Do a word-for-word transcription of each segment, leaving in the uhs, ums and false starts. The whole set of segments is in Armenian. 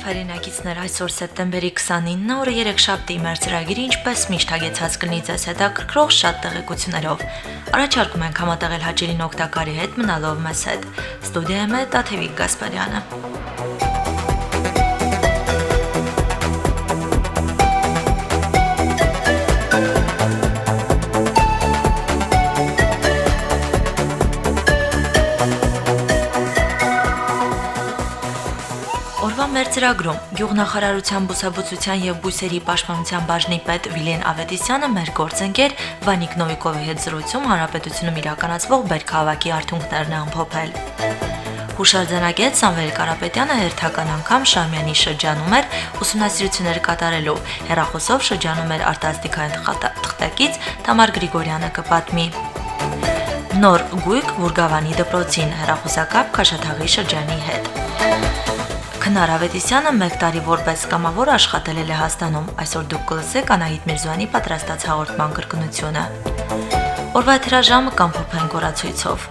Հերինակիցներ այսօր սեպտեմբերի քսանինը օրը երեքշաբթի մեր ծրագիրը ինչպես միշտ հագեցած կլինի ձեզ հետաքրքրող շատ տեղեկություններով։ Առաջարկում ենք համատեղել հաճելին օգտակարի հետ մնալով մեզ հետ։ Ստուդիայում է Տաթևիկ Գասպարյանը։ Մեր ծրագրում Գյուղնախարարության բուսաբուծության եւ բույսերի պաշտպանության բաժնի պետ Վիլեն Ավետիսյանը մեր գործընկեր Վանիկ Նովիկովի հետ զրույցում հանրապետությունում իրականացվող բերքահավաքի արդյունքներն է ամփոփել։ Հուշարձանագետ Սամվել Կարապետյանը հերթական անգամ Շամյանի շրջանում էր ուսումնասիրություններ կատարելու։ Հեռախոսով շրջանում էր արտասթիկային թղթակից Թամար Գրիգորյանը կպատմի։ Նոր գույք Վուրգավանի դպրոցին հեռախոսակապ Քաշաթաղի շրջանի հետ։ Քնար Ավետիսյանը մեկ տարի որպես կամավոր աշխատել է Լեհաստանում, այսօր դուք կլսեք Անահիտ Միրզոյանի պատրաստած հաղորդման կրկնությունը։ Օրվա հրաժամը կամփոփենք օրացույցով։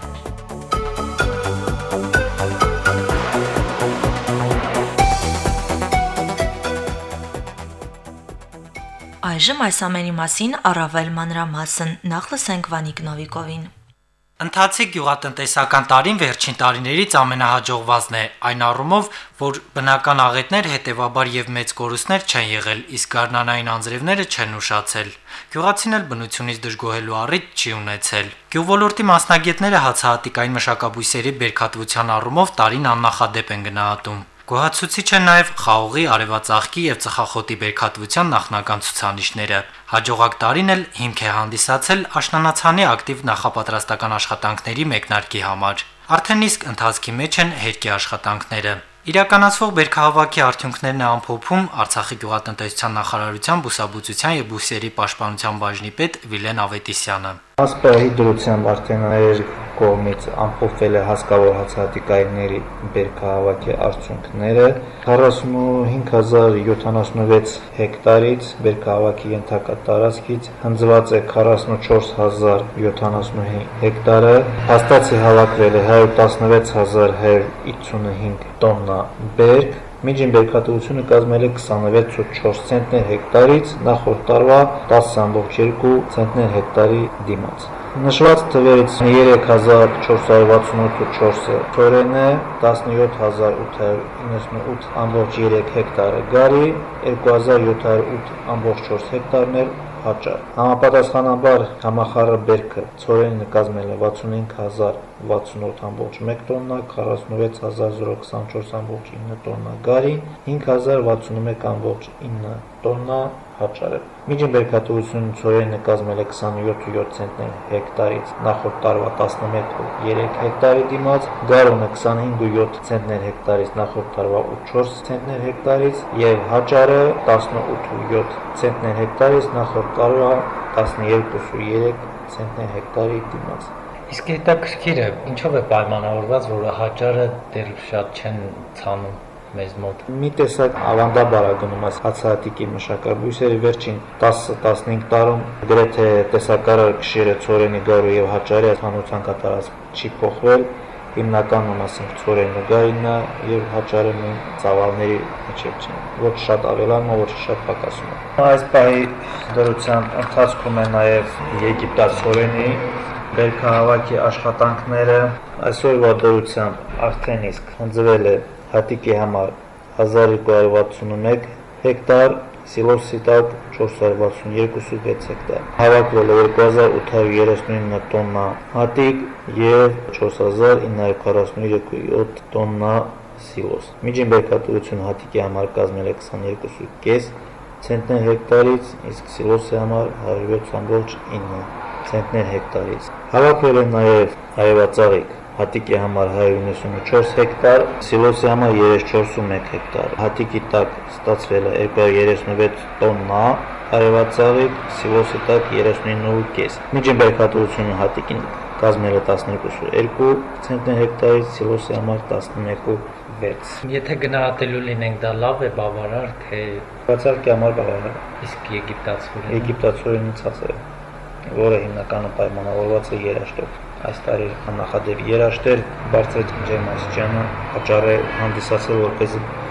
Այժմ այս ամենի մասին առավել մանրամասն, նախ լսենք Վանիկ Նովիկովին։ Ընթացիկ գյուղատնտեսական տարին վերջին տարիներից ամենահաջողվածն է, այն առումով, որ բնական աղետներ հետևաբար եւ մեծ կորուստներ չեն եղել, իսկ գարնանային անձրևները չեն ուշացել։ Գյուղացին էլ բնությունից դժգոհելու առիթ չի ունեցել։ Գյուղոլորտի մասնագետները հացահատիկային մշակաբույսերի բերքատվության առումով տարին աննախադեպ են գնահատում։ Գոհացուցիչ են նաև խաղողի, արևածաղկի եւ ծխախոտի բերքատվության նախնական ցուցանիշները։ Հաջողակ տարին էլ հիմք է հանդիսացել աշնանացանի ակտիվ նախապատրաստական աշխատանքների մեկնարկի համար։ Արդեն իսկ ընթացքի մեջ են հերկի աշխատանքները։ Իրականացվող բերքահավաքի արդյունքներն է ամփոփում Արցախի գյուղատնտեսության նախարարության բուսաբուծության եւ բույսերի պաշտպանության բաժնի պետ Վիլեն Ավետիսյանը։ Ասպարի դրությամբ արդեն մեր կողմից ամփոփվել է հսկավոր հացահատիկայինների բերքահավաքի արդյունքները քառասունհինգ հազար յոթանասունվեց հեկտարից բերքահավաքի ենթակա տարածքից հնձված է քառասունչորս հազար յոթանասունհինգ հեկտարը, փաստացի հավաքվել է հարյուր տասնվեց հազար հարյուր վաթսունհինգ տոննա բերք, միջին բերքատվությունը կազմել է քսանվեց ծով չորս ցենտներ հեկտարից, նախորդ տարվա տասը ամբողջ երկու ցենտներ հեկտարի դիմաց։ Նշված թվերից երեք հազար չորս հարյուր վաթսունութ ու չորսը ցորեն է, տասնյոթ հազար ութ հարյուր իննսունութ ամբողջ երեք հեկտարը գարի, երկու հազար յոթ հարյուր ութ ամբողջ չորս հեկտարներ հաճար։ Համապատասխանաբար համախառը բերքը ցորենը կազմել է վաթսունհինգ հազար վաթսունութ ամբողջ մեկ տոննա, քառասունվեց հազար զրո քսանչորս ամբողջ ինը տոննա գարի, հինգ հազար վաթսունմեկ ամբողջ ինը տոննա հաճարը։ Միջին բերքատվությունը ցորենը կազմել է քսանյոթ ու յոթ ցենտներ հեկտարից, նախորդ տարվա տասնմեկ ու երեք հեկտարի դիմաց, գարունը քսանհինգ ու յոթ ցենտներ հեկտարից, նախորդ տարվա չորս ցենտներ հեկտարից եւ հաճարը տասնութ ու յոթ ցենտներ հեկտարից, նախորդ տարվա տասնյոթ ու երեք ցենտներ հեկտարի դիմաց։ Իսկ հետաքրքիր է, ինչով է պայմանավորված, որ հաճարը դեռ շատ չեն ցանում մեզ մոտ։ Մի տեսակ ավանդաբար է գնում այս հացահատիկի մշակաբույսերի վերջին տասը տասնհինգ տարում գրեթե տեսակարար քշերը ցորենի գարու եւ հաճարի հանրության կատարած չի փոխվել, հիմնականում ասենք ցորենը գարինը եւ հաճարը նույն ծավալների միջև չեն, ոչ շատ ավելանում, ոչ շատ պակասում։ Այս պահի դրությամբ ընթացքում է նաեւ Եգիպտաց ցորենի բերքահավաքի աշխատանքները, այսօրվա դրությամբ արդեն իսկ հնձվել է հատիկի համար հազար երկու հարյուր վաթսունմեկ հեկտար, սիլոսի տակ չորս հարյուր վաթսունյոթ հեկտար, հավաքվել է երկու հազար ութ հարյուր երեսունինը տոննա հատիկ եւ չորս հազար ինը հարյուր քառասունյոթ տոննա սիլոս։ Միջին բերքատվությունը հատիկի համար կազմել է քսաներկու ու կես ցենտներ հեկտարից, իսկ սիլոսի համար հարյուր յոթ ամբողջ ինը ցենտներ հեկտարից։ Հավաքվել է նաեւ արևածաղիկ հատիկի համար հարյուր իննսունչորս հեկտար, սիլոսի համար երեսունչորս ու մեկ հեկտար։ Հատիկի տակ ստացվել է երկու հարյուր երեսունվեց տոննա, արևածաղիկ, սիլոսի տակ երեսունինը ու կես։ Միջին բերքատվությունը հատիկին կազմել է տասնյոթ ու երկու ցենտներ հեկտարից, սիլոսի համար տասնմեկ ու վեց։ Եթե գնահատելու լինենք, դա լավ է, բավարար, թե բացարկի համար բավարար։ Իսկ եգիպտացորենը Եգիպտացորենը ցածր է, որը հիմնականում պայմանավորված է երաշտով։ Այս տարի աննախադեպ երաշտեր բարձր ջերմաստիճանը հաճար է հանդիսացել որպես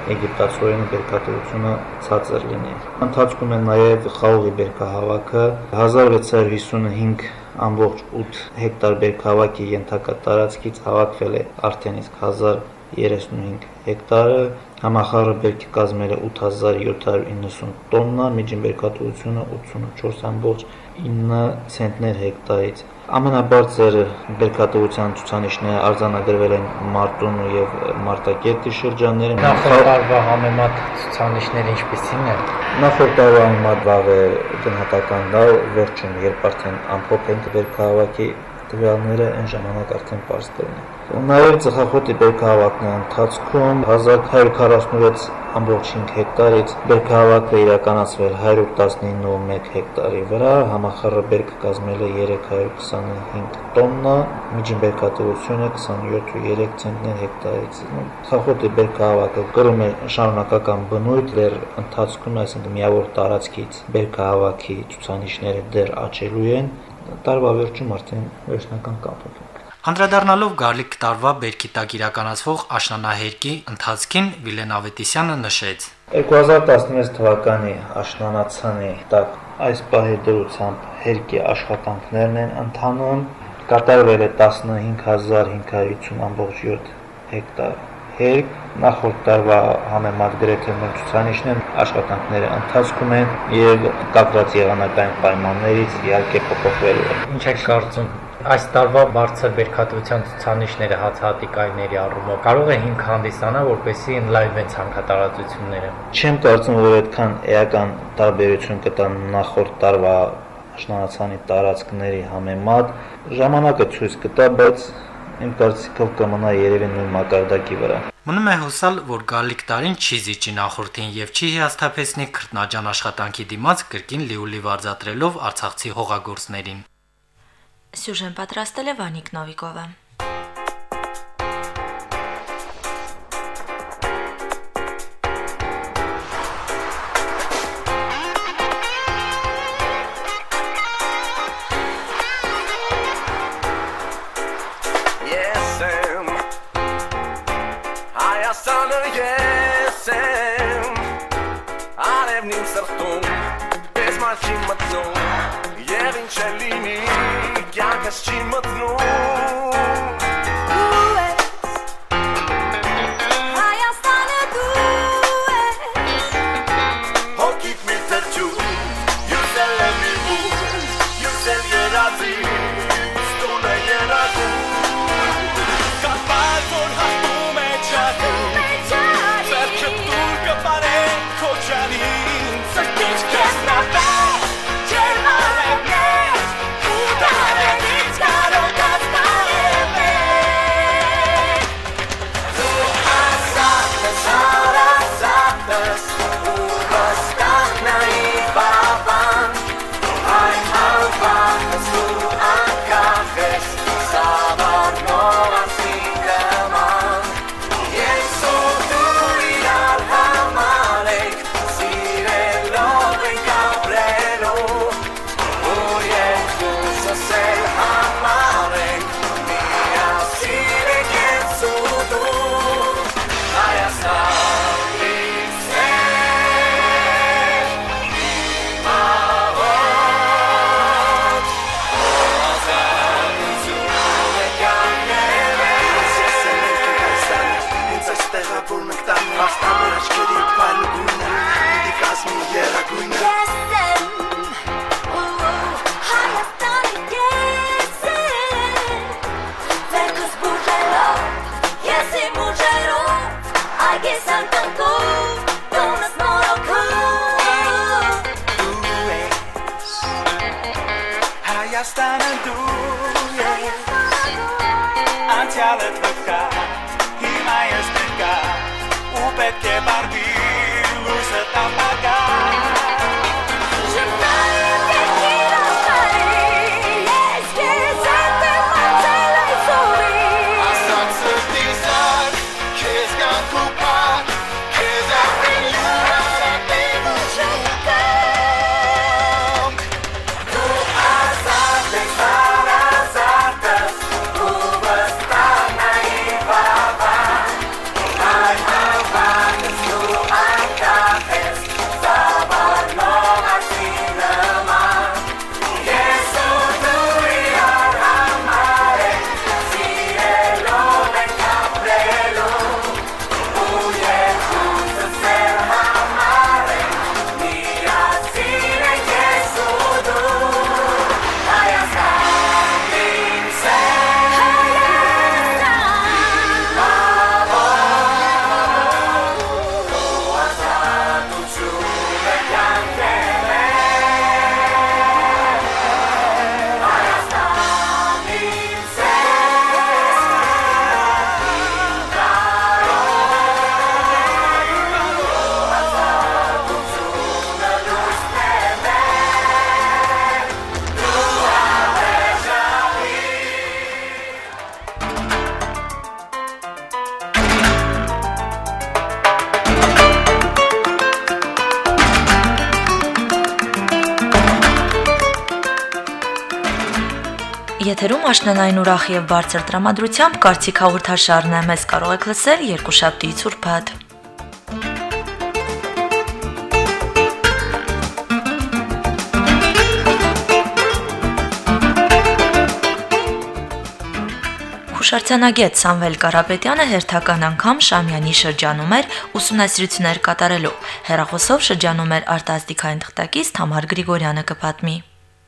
եգիպտացորենի բերքատվությունը ցածր լինի։ Ընթացքում է նաև խաղողի բերքահավաքը հազար վեց հարյուր հիսունհինգ ամբողջ ութ հեկտար բերքահավաքի ենթակա տարածքից հավաքվել է արդեն իսկ հազար երեսունհինգ հեկտարը, համախառը բերքի կազմել է ութ հազար յոթ հարյուր իննսուն տոննա, միջին բերքատվությունը ութսունուչորս ամբողջ ինը ցենտներ հեկտարից։ Ամենաբարձր բերքատվության ցուցանիշները արձանագրվել են Մարտունու եւ Մարտակերտի շրջաններում։ Նախորդ տարվա համեմատ ցուցանիշները ինչպիսին են։ Նախորդ տարվա համեմատ վաղ է գնահատական դա, վերջում երբ արդեն ամփոփ են բերքահավաքի տվյալները, այն ժամանակ արդեն պարզ կլինի։ Նաև ծխախոտի բերքահավաքն ընթացքում հազար հարյուր քառասունվեց ամբողջ հինգ հեկտարից բերքահավաքը իրականացվել հարյուր տասնինը կոմ մեկ հեկտարի վրա, համախառը բերքը կազմել է երեք հարյուր քսանհինգ տոննա, միջին բերքատվությունը քսանյոթ կոմ երեք ցենտներ հեկտարից։ Ծխախոտի բերքահավաքը կրում է շարունակական բնույթ, դեռ ընթացքում, այսինքն միավոր տարածքից բերքահավաքի ցուցանիշները դեռ աճելու են, տարվա վերջում արդեն վերջնական կապը։ Անդրադառնալով գարլիկ տարվա բերքի տակ իրականացվող աշնանահերկի ընթացքին Վիլեն Ավետիսյանը նշեց. երկու հազար տասնվեց թվականի աշնանացանի տակ այս պահի դրությամբ հերկի աշխատանքներն են ընթանում, կատարվել է տասնհինգ հազար հինգ հարյուր հիսուն ամբողջ յոթ հեկտար հերկ, նախորդ տարվա համեմատ գրեթե նույն ցուցանիշներն աշխատանքները ընթացքում են եւ կապված եղանակային պայմաններից իհարկե փոփոխվելու են։ Ինչ եք կարծում, այս տարվա բարձր բերքատվության ցուցանիշները հացահատիկայինների առումով կարող է հիմք հանդիսանալ, որպեսզի ընդլայնվեն ցանքատարածությունները։ Չեմ կարծում, որ այդքան էական տարբերություն կտա նախորդ տարվա աշնանացանի տարածքների համեմատ, ժամանակը ցույց կտա, բայց իմ կարծիքով կմնա երևի նույն մակարդակի վրա։ Մնում է հուսալ, որ գալիք տարին չի զիջի նախորդին եւ չի հիասթափեցնի քրտնաջան աշխատանքի դիմաց կրկին լիուլի վարձատրելով արցախցի հողագործներին։ Սյուժեն պատրաստել է Վանիկ Նովիկովը։ No Եթերում աշնանային ուրախ եւ բարձր տրամադրությամբ կարծիք հաղորդաշարն է, մեզ կարող եք լսել երկուշաբթի ցուրփաթ։ Հուշարձանագետ Սամվել Կարապետյանը հերթական անգամ Շամյանի շրջանում էր ուսումնասիրություններ կատարելու։ Հեռախոսով շրջանում էր արտասթիկային թղթակից Թամար Գրիգորյանը կպատմի։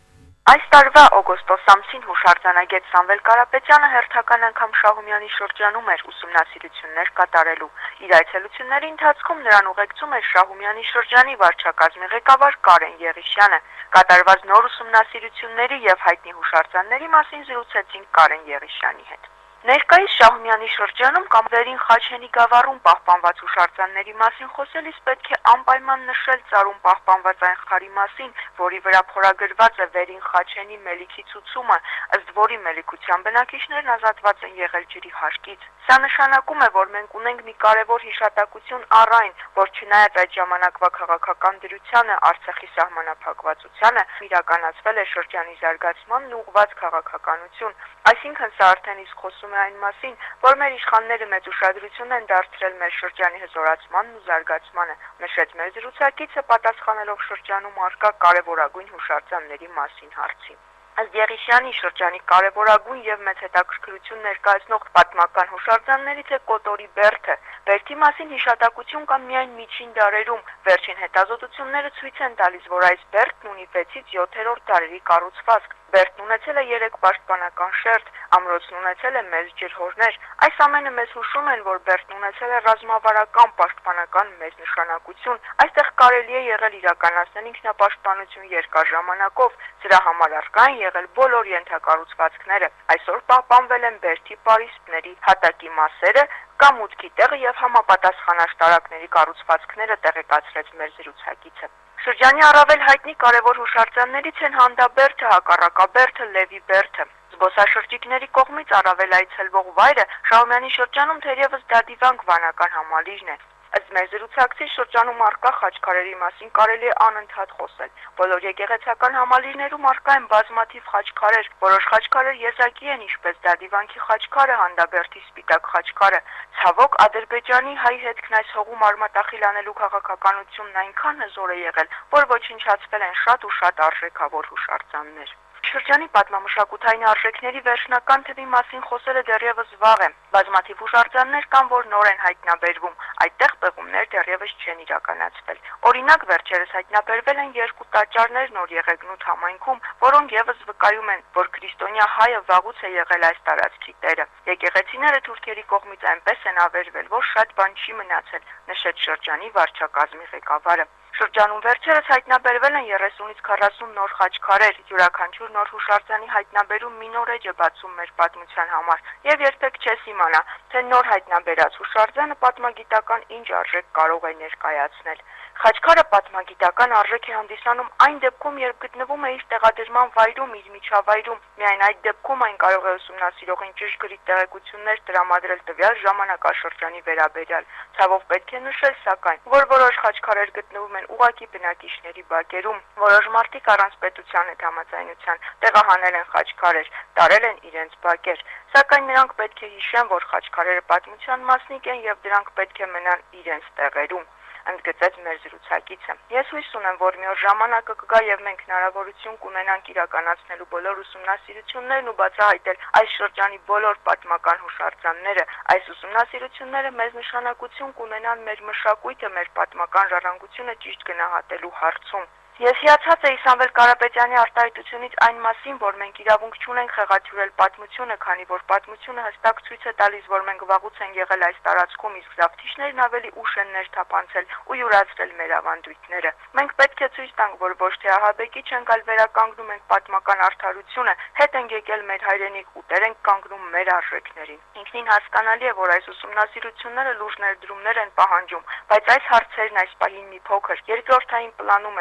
Այս տարվա օգոստոս ամսին հուշարձանագետ Սամվել Կարապետյանը հերթական անգամ Շահումյանի շրջանում էր ուսումնասիրություններ կատարելու։ Իր այցելությունների ընթացքում նրան ուղեկցում էր Շահումյանի շրջանի վարչակազմի ղեկավար Կարեն Եղիշյանը։ Կատարված նոր ուսումնասիրությունների եւ հայտնի հուշարձանների մասին զրուցեցինք Կարեն Եղիշյանի հետ։ Ներկայիս Շահումյանի շրջանում կամ Վերին Խաչենի գավառում պահպանված հուշարձանների մասին խոսելիս պետք է անպայման նշել ծառում պահպանված այն խարի մասին, որի վրա փորագրված է Վերին Խաչենի մելիքի ցուցումը, ըստ որի մելիքության բնակիչներն ազատված են եղել ջրի հաշկից։ Սա նշանակում է, որ մենք ունենք մի կարևոր հիշատակություն առ այն, որ չնայած այդ ժամանակվա քաղաքական դրությանը, Արցախի սահմանափակվածությանը, իրականացվել է շրջանի զարգացմանն ուղղված քաղաքականություն, այսինքն սա արդեն իսկ խոսում է այն մասին, որ մեր իշխանները մեծ ուշադրություն են դարձրել մեր շրջանի հզորացմանն ու զարգացմանը, նշեց մեր զրուցակիցը պատասխանելով շրջանում առկա կարևորագույն հուշարձանների մասին հարցին։ Ըստ Եղիշյանի շրջանի կարևորագույն եւ մեծ հետաքրքրություն ներկայացնող պատմական հուշարձաններից է Կոտորի բերդը։ Բերդի մասին հիշատակություն կա միայն միջին դարերում։ Վերջին հետազոտությունները ցույց են տալիս, որ այս բերդն ունի վեցից յոթերորդ դարերի կառուցվածք։ Բերդն ունեցել է երեք պաշտպանական շերտ, ամրոցն ունեցել է մեծ ջրհորներ։ Այս ամենը մեզ հուշում են, որ Բերդն ունեցել է ռազմավարական պաշտպանական մեծ նշանակություն։ Այստեղ կարելի է եղել իրականացնել ինքնապաշտպանություն երկար ժամանակով։ Սրա համար առկա են եղել բոլոր ենթակառուցվածքները։ Այսօր պահպանվել են Բերդի պարիսպների հատակի մասերը, կամ մուտքի տեղը եւ համապատասխան աշտարակների կառուցվածքները տեղեկացրեց մեր զրուցակիցը։ Շրջանի առավել հայտնի կարևոր հուշարձաններից են Հանդաբերդը, Հակառակաբերդը, Լևի բերդը։ Զբոսաշրջիկների կողմից առավել այցելվող վայրը Շահումյանի շրջանում թերևս Դադիվանք վանական համալիրն է։ Ըստ մեր զրուցակցի շրջանում առկա խաչքարերի մասին կարելի է անընդհատ խոսել։ Բոլոր եկեղեցական համալիրներում առկա են բազմաթիվ խաչքարեր, որոշ խաչքարեր եզակի են, ինչպես Դադիվանքի խաչքարը, Հանդաբերդի սպիտակ խաչքարը։ Ցավոք, Ադրբեջանի հայ հետքն այս հողում արմատախիլ անելու քաղաքականությունն այնքան հզոր է եղել, որ ոչնչացվել են շատ ու շատ արժեքավոր հուշարձաններ։ Շրջանի պատմամշակութային արժեքների վերջնական թվի մասին խոսելը դեռևս վաղ է։ Բազմաթիվ հուշարձաններ կան, որ նոր են հայտնաբերվում, այդտեղ պեղումներ դեռևս չեն իրականացվել։ Օրինակ, վերջերս հայտնաբերվել են երկու տաճարներ Նոր Եղեգնուտ համայնքում, որոնք եւս վկայում են, որ քրիստոնյա հայը վաղուց է եղել այս տարածքի տերը։ Եկեղեցիները թուրքերի կողմից այնպես են ավերվել, որ շատ բան չի մնացել, նշեց շրջանի վարչակազմի ղեկավարը։ Շրջանում վերջերս հայտնաբերվել են երեսունից քառասուն նոր խաչքարեր, յուրաքանչյուր նոր հուշարձանի հայտնաբերում մի նոր էջ է բացում մեր պատմության համար, եւ երբեք չես իմանա, թե նոր հայտնաբերած հուշարձանը պատմագիտական ինչ արժեք կարող է ներկայացնել։ Խաչքարը պատմագիտական արժեք է հանդիսանում այն դեպքում, երբ գտնվում է իր տեղադրման վայրում, իր միջավայրում, միայն այդ դեպքում այն կարող է ուսումնասիրողին ճշգրիտ տեղեկություններ տրամադրել տվյալ ժամանակաշրջանի վերաբերյալ։ Ցավոք պետք է նշել, սակայն, որ որոշ խաչքարեր գտնվում են ուղակի բնակիչների բակերում, որոշ մարդիկ առանց պետության հետ համաձայնության տեղահանել են խաչքարեր, տարել են իրենց բակեր, սակայն նրանք պետք է հիշեն, որ խաչքարերը պատմության մասնիկ են եւ դրանք պետք է մնան իրենց տեղերում, ընդգծեց մեր զրուցակիցը։ Ես հույս ունեմ, որ մի օր ժամանակը կգա եւ մենք հնարավորություն կունենանք իրականացնելու բոլոր ուսումնասիրություններն ու բացահայտել այս շրջանի բոլոր պատմական հուշարձանները։ Այս ուսումնասիրությունները մեծ նշանակություն կունենան մեր մշակույթը, մեր պատմական ժառանգությունը ճիշտ գնահատելու հարցում։ Ես հիացած էի Սամվել Կարապետյանի արտահայտությունից այն մասին, որ մենք իրավունք չունենք խեղաթյուրել պատմությունը, քանի որ պատմությունը հստակ ցույց է տալիս, որ մենք վաղուց ենք եղել այս տարածքում, իսկ զավթիչներն ավելի ուշ են ներթափանցել ու յուրացրել մեր ավանդույթները։ Մենք պետք է ցույց տանք, որ ոչ թե ահաբեկիչ ենք, այլ վերականգնում ենք պատմական արդարությունը, հետ ենք եկել մեր հայրենիք ու տեր ենք կանգնում մեր արժեքներին։ Ինքնին հասկանալի է, որ այս ուսումնասիրությունները լուրջ ներդրումներ են պահանջում, բայց այս հարցերն այս պահին մի փոքր երկրորդային պլանում են, այսօր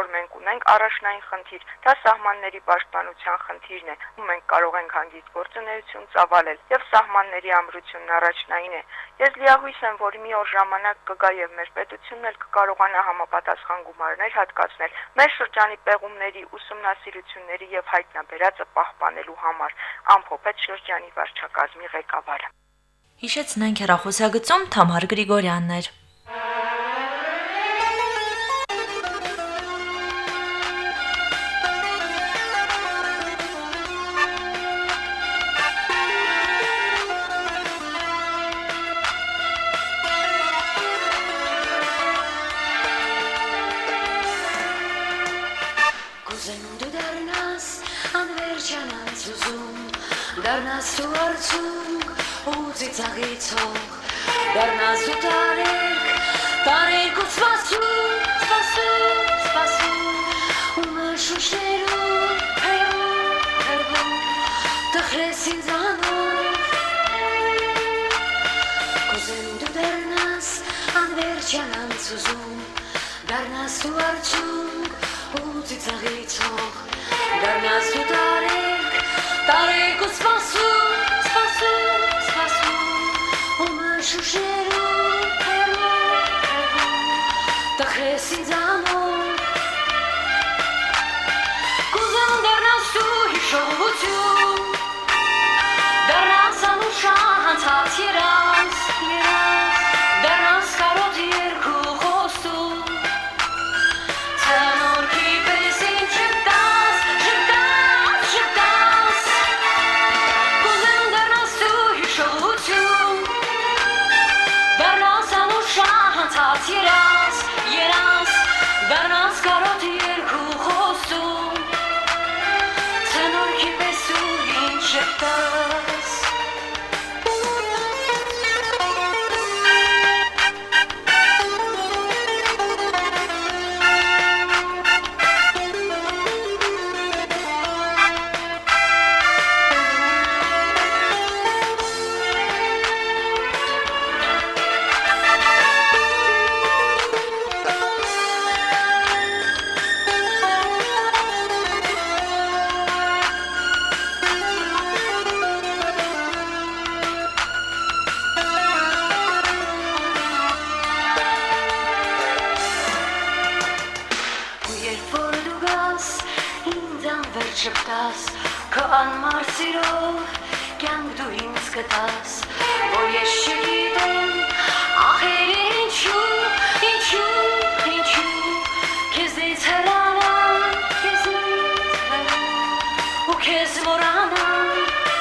որ մենք ունենք առաջնային խնդիր, դա սահմանների պաշտպանության խնդիրն է, ու մենք կարող ենք հանգիստ գործունեություն ծավալել, եւ սահմանների ամրությունն առաջնային է։ Ես լիահույս եմ, որ մի օր ժամանակ կգա եւ մեր պետությունն էլ կկարողանա համապատասխան գումարներ հատկացնել մեր շրջանի պեղումների, ուսումնասիրությունների եւ հայտնաբերածը պահպանելու համար, ամփոփեց շրջանի վարչակազմի ղեկավարը։ Հիշեցնենք հեռախոսագծում Թամար Գրիգորյանն էր։ Դառնաս դու արցունք ու ծիծաղիցող, դառնաս դու տարեք, տարեք ու սպասում, սպասում, սպասում, ու մշուշներում, հերում, հերվում, տխրես ինձանով, կուզեմ դու դառնաս անվերջան անցուզում, դառնաս դու արցունք ու ծիծաղիցող, դառնաս դու տարեք, տարեք ու սպասում, սպասում, սպասում, ու մշուշներում, հերում, հերվում, տխրես ինձանով, կուզեմ դառնաս դու հիշողություն, դառնաս անուշա հանցած երաս, երաս, դառնաս կարոտ երկու խոսում, ցանորքի պես ինձ շպտաս, շպտաս, շպտաս, կուզեմ դառնաս դու հիշողություն, դառնաս անուշա հանցած երաս, երաս, դառնաս կարոտ երկու խոսում, ցանորքի պես ու ինձ շպտաս, շպտաս, քո անմար սիրով, կյանք դու ինձ կտաս, որ ես չգիտեմ, ախեր ինչու, ինչու, ինչու, քեզնից հեռանամ, քեզնից հեռանամ, ու քեզ մոռանամ,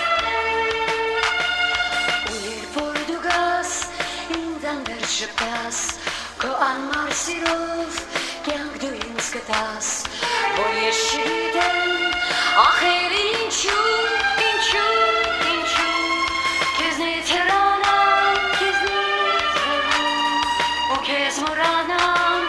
ու երբ որ դու գաս, ինձ անվեր շպտաս, քո անմար սիրով, կյանք դու ինձ կտաս, որ ես չգիտեմ, ախեր ինչու, ինչու, ինչու, քեզնից հեռանամ, քեզնից հեռանամ, ու քեզ մոռանամ,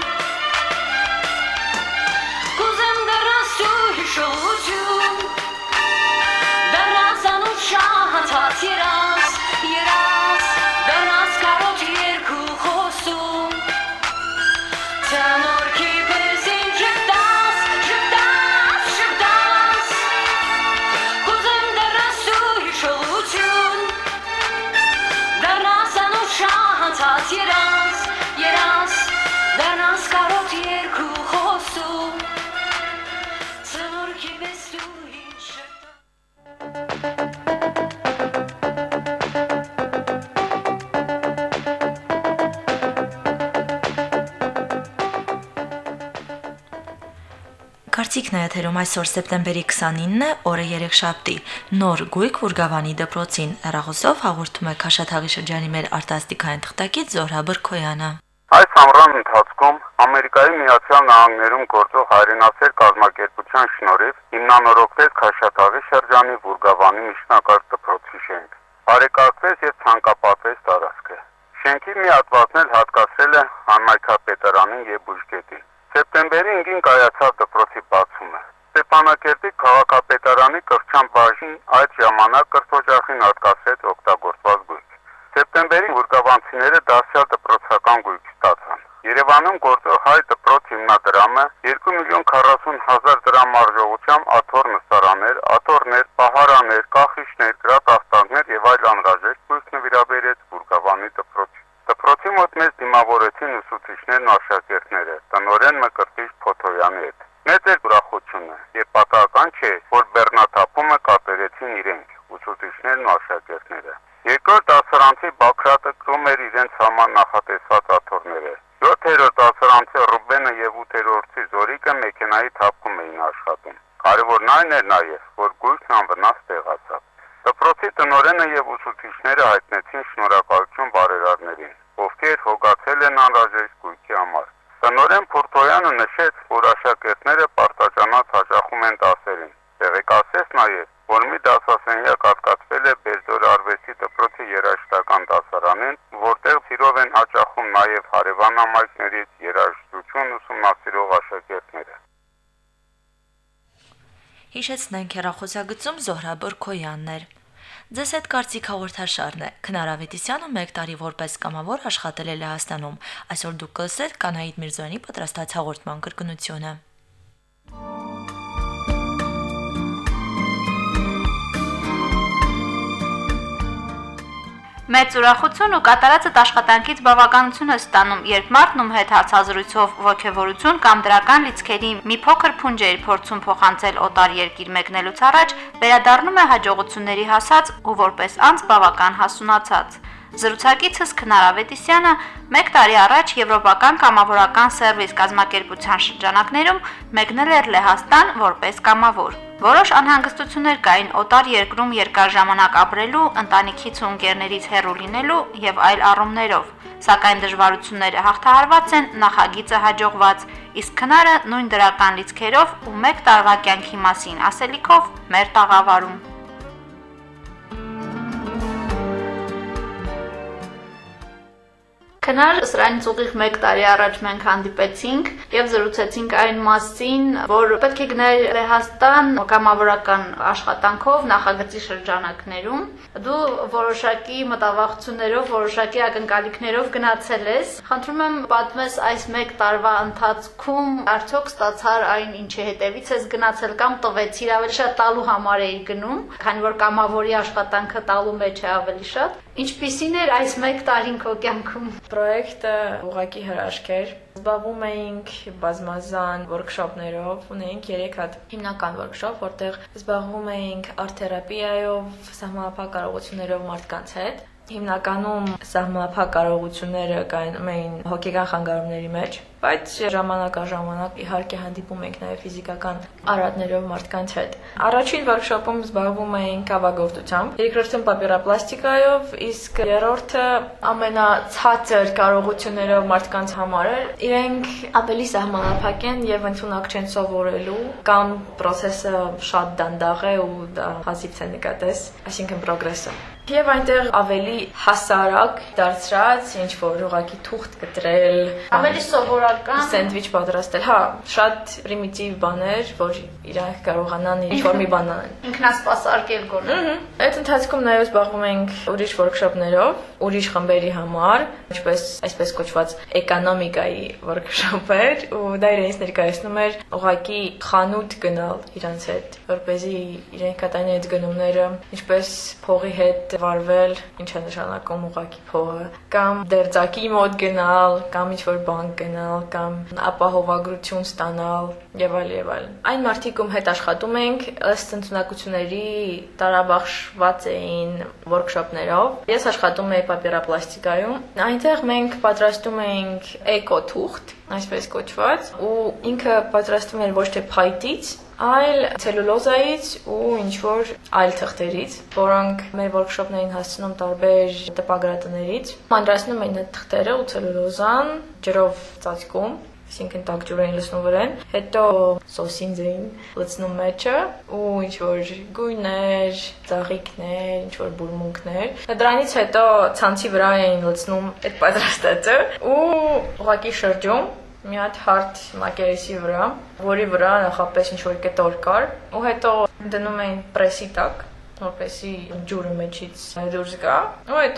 կուզեմ դառնաս դու հիշողություն, դառնաս անուշա հանցած երաս, երաս, դառնաս կարոտ երկու խոսում, ցանորքի պես ինձ շպտաս, շպտաս, շպտաս, կուզեմ դառնաս դու հիշողություն, դառնաս անուշա հանցած երաս, երաս, դառնաս կարոտ երկու խոսում, ցանորքի պես դու ինձ շպտաս. Կարծիքն է եթերում այսօր սեպտեմբերի քսանինն է, օրը երեքշաբթի, նոր գույք Վուրգավանի դպրոցին, հեռախոսով հաղորդում է Քաշաթաղի շրջանի մեր արտասթիկային թղթակից Զոհրա Բրքոյանը։ Այս ամռան ընթացքում Ամերիկայի Միացյալ Նահանգներում գործող հայրենասեր կազմակերպության շնորհիվ հիմնանորոգվեց Քաշաթաղի շրջանի Վուրգավանի միջնակարգ դպրոցի շենք։ Բարեկարգվեց եւ ցանկապատվեց տարածքը։ Շենքի մի հատվածն էլ հատկացրել է Հանմայքապետարանին եւ Բուժգետին։ Սեպտեմբերի ինքին կայացավ դպրոցի բացումը։ Ստեփանակերտի քաղաքապետարանի կրթության բաժին այդ ժամանակ կրթօջախին հատկացրեց օգտագործված գույք։ Սեպտեմբերի վուրգավանցիները դասյալ դպրոցական գույք ստացան։ Երևանում գործող հայ դպրոց հիմնադրամը երկու միլիոն քառասուն հազար դրամ արժողությամբ աթոռ նստարաններ, աթոռներ, պահարաններ, կախիչներ, գրատախտակներ եւ այլ անհրաժեշտ բույս նվիրաբերեց Բուրգավանի դպրոցին։ Դպրոցի մոտ մեզ դիմավորեցին ուսուցիչներն ու աշակերտները, տնօրեն Մկրտիչ Փոթոյանի հետ։ Մեծ էր ուրախությունը եւ պատահական չէ, որ բեռնաթափումը կատարեցին իրենք, ուսուցիչներն ու աշակերտները։ Երկրորդ դասարանցի Բաքրատը կրում էր իրենց համար նախատեսված աթոռները։ յոթերորդ դասարանցի Ռուբենը եւ ութերորդի Զորիկը մեքենայի թափքում էին աշխատում։ Կարևորն այն էր նաեւ, որ գույքն անվնաս տեղացավ։ Դպրոցի տնօրենը եւ ուսուցիչները հայտնեցին շնորհակալություն բարերարներին, ովքեր հոգացել են անհրաժեշտ գույքի համար։ Տնօրեն Փորտոյանը նշեց, որ աշակերտները պարտաճանած հաճախում են դասերին։ Տեղեկացրեց նաեւ, որ մի դասասենյակ հատկացվել է Բերձոր արվեստի դպրոցի երաժշտական դասարանին, որտեղ սիրով են հաճախում նաեւ հարևան համայնքներից երաժշտություն ուսումնասիրող աշակերտները։ Հիշեցնենք հեռախոսագծում Զոհրաբ Քոյանն էր։ Ձեզ հետ կարծիք հաղորդաշարն է։ Քնար Ավետիսյանը մեկ տարի որպես կամավոր աշխատել է Լեհաստանում։ Այսօր դուք կլսեք Կանայիդ Միրզոյանի պատրաստած հաղորդման կրկնությունը։ Մեծ ուրախություն ու կատարածդ աշխատանքից բավականություն է ստանում, երբ մարդն ում հետ հարցազրույցով ողջևորություն կամ դրական լիցքերի մի փոքր փունջեր փորձում փոխանցել օտար երկիր մեկնելուց առաջ, վերադառնում է հաջողությունների հասած ու որպես անձ բավական հասունացած։ Զրուցակիցս Քնար Ավետիսյանը մեկ տարի առաջ Եվրոպական կամավորական սերվիս կազմակերպության շրջանակներում մեկնել էր Լեհաստան որպես կամավոր։ Որոշ անհանգստություններ կային օտար երկրում երկար ժամանակ ապրելու, ընտանիքից ու ընկերներից հեռու լինելու եւ այլ առումներով, սակայն դժվարությունները հաղթահարված են, նախագիծը հաջողված, իսկ Քնարը նույն դրական լիցքերով ու մեկ տարվա կյանքի մասին ասելիքով մեր տաղավարում։ Քնար, սրանից ուղիղ մեկ տարի առաջ մենք հանդիպեցինք եւ զրուցեցինք այն մասին, որ պետք է գնալ Լեհաստան կամավորական աշխատանքով նախագծի շրջանակներում։ Դու որոշակի մտավախություններով, որոշակի ակնկալիքներով գնացել ես։ Խնդրում եմ պատմես այս մեկ տարվա ընթացքում արդյոք ստացար այն, ինչի հետևից ես գնացել կամ տվեցիր, ավելի շատ տալու համար էի գնում, քանի որ կամավորի աշխատանքը տալու մեջ է ավելի շատ։ Ինչպիսին էր այս մեկ տարին քո կյանքում։ Պրոյեկտը ուղղակի հրաշք էր։ Զբաղվում էինք բազմազան workshop-ներով, ունեինք երեք հատ հիմնական workshop, որտեղ զբաղվում էինք արտ-թերապիայով, սահմանափակ կարողություններով մարդկանց հետ։ Հիմնականում սահմանափակ կարողությունները կայանում էին հոգեկան խանգարումների մեջ, բայց ժամանակ առ ժամանակ իհարկե հանդիպում ենք նաև ֆիզիկական արատներով մարդկանց հետ։ Առաջին workshop-ում զբաղվում էինք կավագործությամբ, երկրորդում պապիրոպլաստիկայով, իսկ երրորդը ամենացածր կարողություններով մարդկանց համար էր։ Իրենք ավելի սահմանափակ են եւ ընդունակ չեն սովորելու, կամ process-ը շատ դանդաղ է ու դա հազիվ թե նկատես, այսինքն progress-ը։ Եվ այնտեղ ավելի հասարակ դարձրած, ինչ որ ուղղակի թուղթ կտրել, ավելի սովորական սենդվիչ պատրաստել, հա, շատ պրիմիտիվ բաներ, որ իրանք կարողանան ինչ-որ մի բան անեն։ Ինքնասպասարկել գոնե։ Այդ ընթացքում նաև զբաղվում ենք ուրիշ workshop-ներով, ուրիշ խմբերի համար, ինչպես այսպես կոչված էկոնոմիկայի workshop էր, ու դա իրենց ներկայացնում էր ուղղակի խանութ գնալ իրանց հետ, որպեսզի իրենք կատարեն այդ գնումները, ինչպես փողի հետ վարվել, ինչ է նշանակում ուղղակի փողը, կամ դերձակի մոտ գնալ, կամ ինչ-որ բանկ գնալ, կամ ապահովագրություն ստանալ եւ այլ եւ այլ։ Այն մարդիկ, ում հետ աշխատում ենք, ըստ ընտունակությունների տարաբաշխված էին workshop-ներով։ Ես աշխատում եի պապիրոպլաստիկայում։ Այնտեղ մենք պատրաստում էինք էկոթուղթ, այսպես կոչված, ու ինքը պատրաստվում էր ոչ թե փայտից, այլ ցելյուլոզայից ու ինչ-որ այլ թղթերից, որոնք մեր workshop-ներին հասցնում տարբեր տպագրատներից, մանրացնում էին այդ թղթերը ու ցելյուլոզան ջրով ծածկում, այսինքն տաք ջուր էին լցնում վրան, հետո սոսինձ էին լցնում մեջը ու ինչ-որ գույներ, ծաղիկներ, ինչ-որ բուրմունքներ։ Դրանից հետո ցանցի վրա էին լցնում այդ պատրաստածը ու ուղղակի շրջում մի հատ հարթ մակերեսի վրա, որի վրա նախապես ինչ-որ կտոր կար, ու հետո դնում էին պրեսի տակ, որպեսզի ջուրը մեջից դուրս գա, ու հետո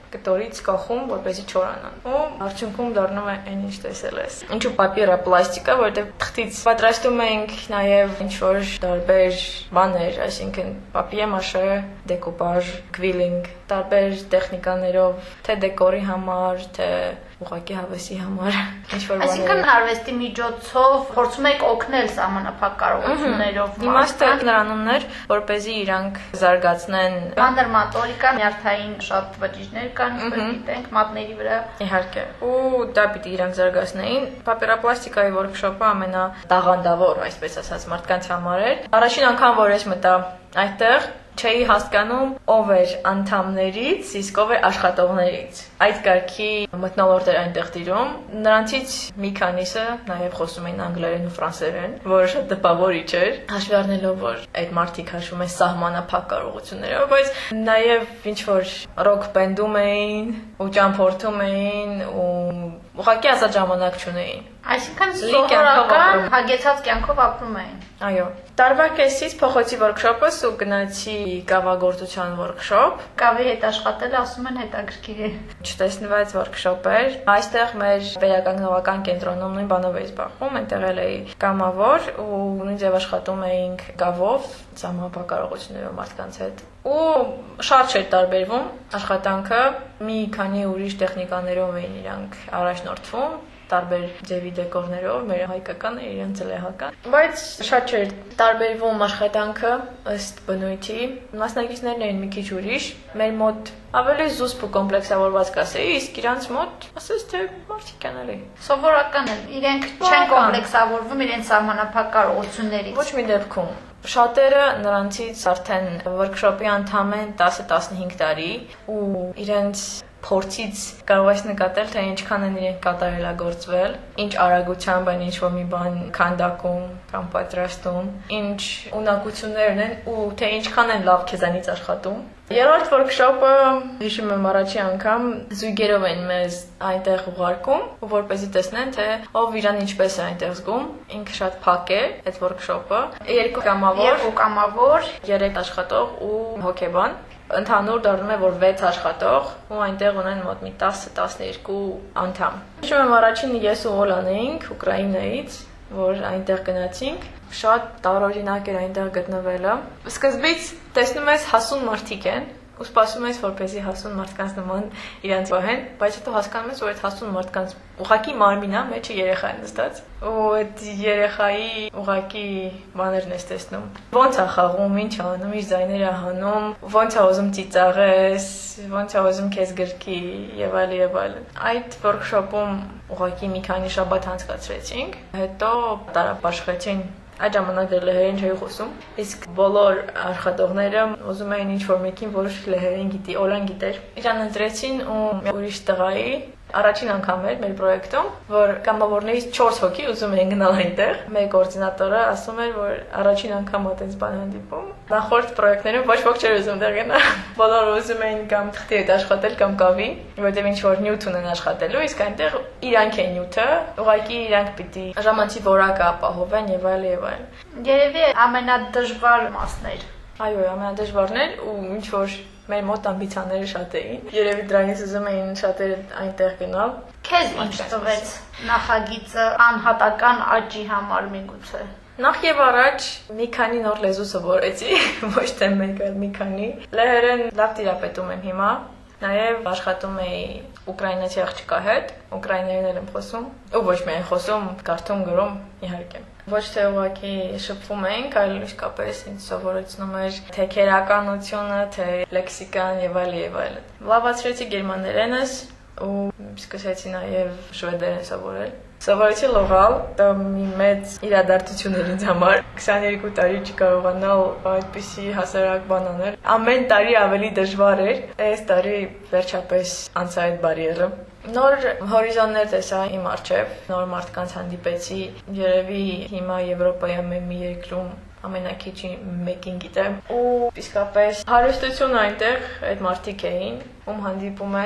կտորից կախում, որպեսզի չորանան։ Ու արդյունքում դառնում է այն ինչ տեսել ես։ Ինչու պապիրա պլաստիկա, որովհետև թղթից պատրաստում ենք նաև ինչ որ տարբեր բաներ, այսինքն պապիե մաշե, դեկոպաժ, կվիլինգ, տարբեր տեխնիկաներով, թե դեկորի համար, թե ուղղակի հավեսի համար, ինչ որ բաներ։ Այսինքն արվեստի միջոցով փորձում եք օգնել սահմանափակ կարողություններով։ Իմաստը նրանումն էր, որպեսզի իրանք զարգացնեն մանրմատորիկա, նյարդային շատ բջիջներ կան, ինչպես գիտենք, մատների վրա։ Իհարկե։ Ու դա պիտի իրանք զարգացնեին։ Պապիրապլաստիկայի workshop-ը ամենատաղանդավոր, այսպես ասած, մարդկանց համար էր։ Առաջին անգամ, որ ես մտա այդտեղ, չէի հասկանում ով էր անդամներից, իսկ ով էր աշխատողներից։ Այդ կարգի մթնոլորտ էր այնտեղ տիրում։ Նրանցից մի քանիսը նաև խոսում էին անգլերեն ու ֆրանսերեն, որը շատ տպավորիչ էր, հաշվի առնելով, որ այդ մարդիկ հաշվում են սահմանափակ կարողություններով, բայց նաև ինչ որ ռոք բենդում էին ու ճամփորդում էին ու ուղղակի ազատ ժամանակ չունեին։ Այսինքն սովորական հագեցած կյանքով ապրում էին։ Այո։ Տարվա կեսից փոխեցի workshop-ը ու գնացի կավագործության workshop։ Կավի հետ աշխատելը ասում են հետաքրքիր է։ Չտեսնված workshop էր։ Այստեղ մեր վերականգնողական կենտրոնում նույն բանով էի զբաղվում, այնտեղ էլ էի կամավոր ու նույն ձև աշխատում էինք կավով, սահմանափակ կարողություններով մարդկանց հետ։ Ու շատ չէր տարբերվում աշխատանքը, մի քանի ուրիշ տեխնիկաներով էին իրանք առաջնորդվում, տարբեր ձևի դեկորներով, մեր հայկական, իրենց լեհական, բայց շատ չէր տարբերվում աշխատանքը ըստ բնույթի։ Մասնակիցներն էին մի քիչ ուրիշ, մեր մոտ ավելի զուսպ ու կոմպլեքսավորված կասեի, իսկ իրանց մոտ ասես թե մարդիկ են էլի։ Սովորական են, իրենք չեն կոմպլեքսավորվում իրենց սահմանափակ կարողություններից։ Ոչ մի դեպքում։ Շատերը նրանցից արդեն workshop-ի անդամ են տասը տասնհինգ տարի ու իրենց փորձից կարող ես նկատել, թե ինչքան են իրենք կատարելագործվել, ինչ արագությամբ են ինչ-որ մի բան քանդակում կամ պատրաստում, ինչ ունակություններ ունեն ու թե ինչքան են լավ քեզանից աշխատում։ Երրորդ workshop-ը հիշում եմ առաջի անգամ զույգերով են մեզ այնտեղ ուղարկում, որպեսզի տեսնեն, թե ով իրան ինչպես է այնտեղ զգում։ Ինքը շատ փակ է այդ workshop-ը։ Երկու կամավոր, երկու կամավոր, երեք աշխատող ու հոգեբան։ Ընդհանուր դառնում է, որ վեց աշխատող ու այնտեղ ունեն մոտ մի տասը տասներկու անդամ։ Հիշում եմ առաջին ես ու Օլան էինք Ուկրաինայից, որ այնտեղ գնացինք, շատ տարօրինակ էր այնտեղ գտնվելը։ Սկզբից տեսնում ես հասուն մարդիկ են, ու սպասում ես, որպեսզի հասուն մարդկանց նման իրանց վահեն, բայց հետո հասկանում ես, որ այդ հասուն մարդկանց ուղղակի մարմինն է, մեջը երեխա է նստած, ու այդ երեխայի ուղղակի բաներն ես տեսնում։ Ոնց է խաղում, ինչ անում, իր ձայները հանում, ոնց է ուզում ծիծաղես, ոնց է ուզում քեզ գրկի եւ այլ եւ այլն։ Այդ workshop-ում ուղղակի մի քանի շաբաթ անցկացրեցինք, հետո տարապաշխեցին։ Այդ ժամանակ դեռ լեհերեն չէի խոսում, իսկ բոլոր աշխատողները ուզում էին ինչ-որ մեկին, որ լեհերեն գիտի, Օլան գիտեր։ Իրան ընտրեցին ու ուրիշ տղայի առաջին անգամ էր մեր պրոյեկտում, որ կամավորներից չորս հոգի ուզում էին գնալ այնտեղ։ Մեր կոորդինատորը ասում էր, որ առաջին անգամ այդպես բան հանդիպում։ Նախորդ պրոյեկտներում ոչ ոք չէր ուզում դեռ գնալ։ Բոլորը ուզում էին կամ թղթի հետ աշխատել կամ կավի, որտեղ ինչ-որ նյութ ունեն աշխատելու, իսկ այնտեղ իրանք են նյութը, ուղղակի իրանք պիտի ժամանցի որակը ապահովեն եւ այլ եւ այլ։ Երևի ամենադժվար մասն էր։ Այո, ամենադժվարն էր ու ինչ որ մեր մոտ ամբիցիաները շատ էին։ Երևի դրանից ուզում էին շատերը այնտեղ գնալ։ Քեզ ինչ տվեց նախագիծը անհատական աճի համար միգուցե։ Նախ եւ առաջ մի քանի նոր լեզու սովորեցի, ոչ թե մեկ, այլ մի քանի։ Լեհերեն լավ տիրապետում եմ հիմա։ Նաև աշխատում էի ուկրաինացի աղջկա հետ, ուկրաիներեն եմ խոսում, ու ոչ միայն խոսում, կարդում, գրում, իհարկե։ Ոչ թե ուղղակի շփվում ենք, այլ իսկապես ինձ սովորեցնում էր թե քերականությունը, թե լեքսիկան եւ այլ եւ այլն։ Լավացրեցի գերմաներենս ու սկսեցի նաև շվեդերեն սովորել։ Սովորեցի լողալ, դա մի մեծ իրադարձություն էր ինձ համար։ քսաներկու տարի չկարողանալ այդպիսի հասարակ բան անել։ Ամեն տարի ավելի դժվար էր, այս տարի վերջապես անցա այդ բարիերը։ Նոր հորիզոններ տեսա իմ առջև, նոր մարդկանց հանդիպեցի, երևի հիմա Եվրոպայում եմ մի երկրում ամենակիչի մեկին գիտեմ ու իսկապես հարստություն այնտեղ այդ մարդիկ էին, ում հանդիպում ես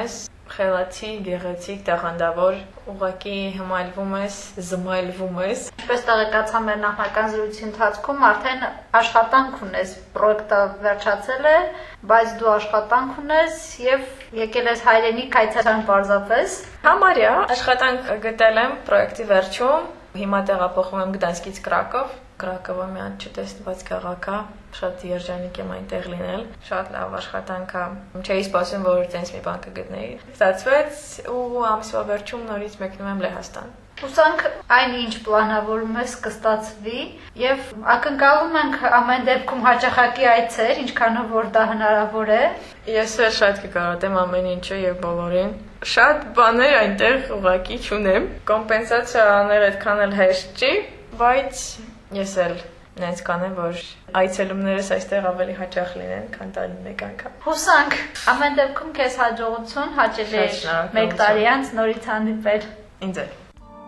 խելացի, գեղեցիկ, տաղանդավոր, ուղղակի հմայլվում ես, զմայլվում ես։ Ինչպես տեղեկացա մեր նախնական զրույցի ընթացքում, արդեն աշխատանք ունես, պրոյեկտը վերջացել է, բայց դու աշխատանք ունես եւ եկել ես հայրենիք այցելան պարզապես։ Համարյա աշխատանք գտել եմ պրոյեկտի վերջում, հիմա տեղափոխվում եմ Գդանսկից Կրակով։ Կրակովը մի հատ չտեսնված քաղաք է, շատ երջանիկ եմ այնտեղ լինել, շատ լավ աշխատանք է։ Չէի սպասում, որ տենց մի բան կգտնեի։ Ստացվեց ու ամսվա վերջում նորից մեկնում եմ Լեհաստան։ Հուսանք այն ինչ պլանավորում ես կստացվի եւ ակնկալում ենք ամեն դեպքում հաճախակի այցեր, ինչքանով որ դա հնարավոր է։ Ես էլ շատ կկարոտեմ ամեն ինչը եւ բոլորին։ Շատ բաներ այնտեղ ուղակի չունեմ։ Կոմպենսացիա անել այդքան էլ հեշտ չի, բայց ես էլ նենց կանեմ, որ այցելումներս այստեղ ավելի հաճախ լինեն, քան տարին մեկ անգամ։ Հուսանք ամեն դեպքում քեզ հաջողություն, հաճելի մեկ տարի անց նորից հանդիպել։ Ինձ էլ։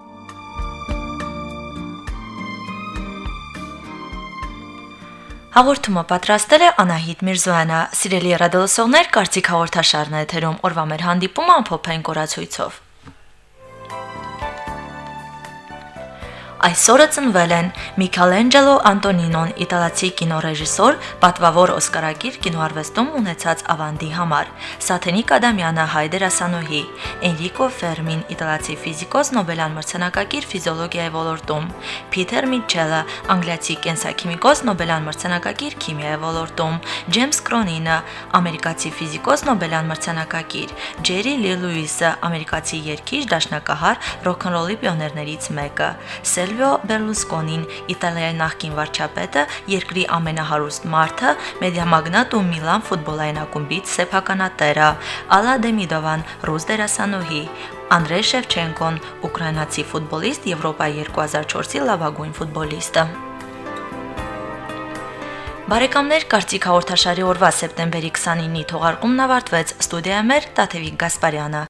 Հաղորդումը պատրաստել է Անահիտ Միրզոյանը։ Սիրելի ռադիոլսողներ, Կարծիք հաղորդաշարն է եթերում։ Օրվա մեր հանդիպումը ամփոփային կորացույցով։ Այսօրը ծնվել են Միքելանջելո Անտոնինոն, իտալացի կինոռեժիսոր, պատվավոր օսկարագիր կինոարվեստում ունեցած ավանդի համար, Սաթենիկ Ադամյանը հայ դերասանուհի, Էնրիկո Ֆերմին, իտալացի ֆիզիկոս, Նոբելյան մրցանակակիր ֆիզիոլոգիայի ոլորտում, Փիթեր Միչելը, անգլիացի կենսաքիմիկոս, Նոբելյան մրցանակակիր քիմիայի ոլորտում, Ջեյմս Կրոնինը, ամերիկացի ֆիզիկոս, Նոբելյան մրցանակակիր, Ջերի Լի Լուիսը, ամերիկացի երգիչ, դաշնակահար, ռոքնռոլի պիոներներից մեկը, Սիլվիո Բերլուսկոնին, Իտալիայի նախկին վարչապետը, երկրի ամենահարուստ մարդը, մեդիամագնատ ու Միլան ֆուտբոլային ակումբից սեփականատերը, Ալա Դեմիդովան, ռուս դերասանուհի, Անդրեյ Շևչենկոն, ուկրաինացի ֆուտբոլիստ, Եվրոպայի երկու հազար չորսի լավագույն ֆուտբոլիստը։ Բարեկամներ, Կարծիք հաղորդաշարի օրվա սեպտեմբերի քսանինի թողարկումն ավարտվեց։ Ստուդիայում էր Տաթևիկ Գասպարյանը։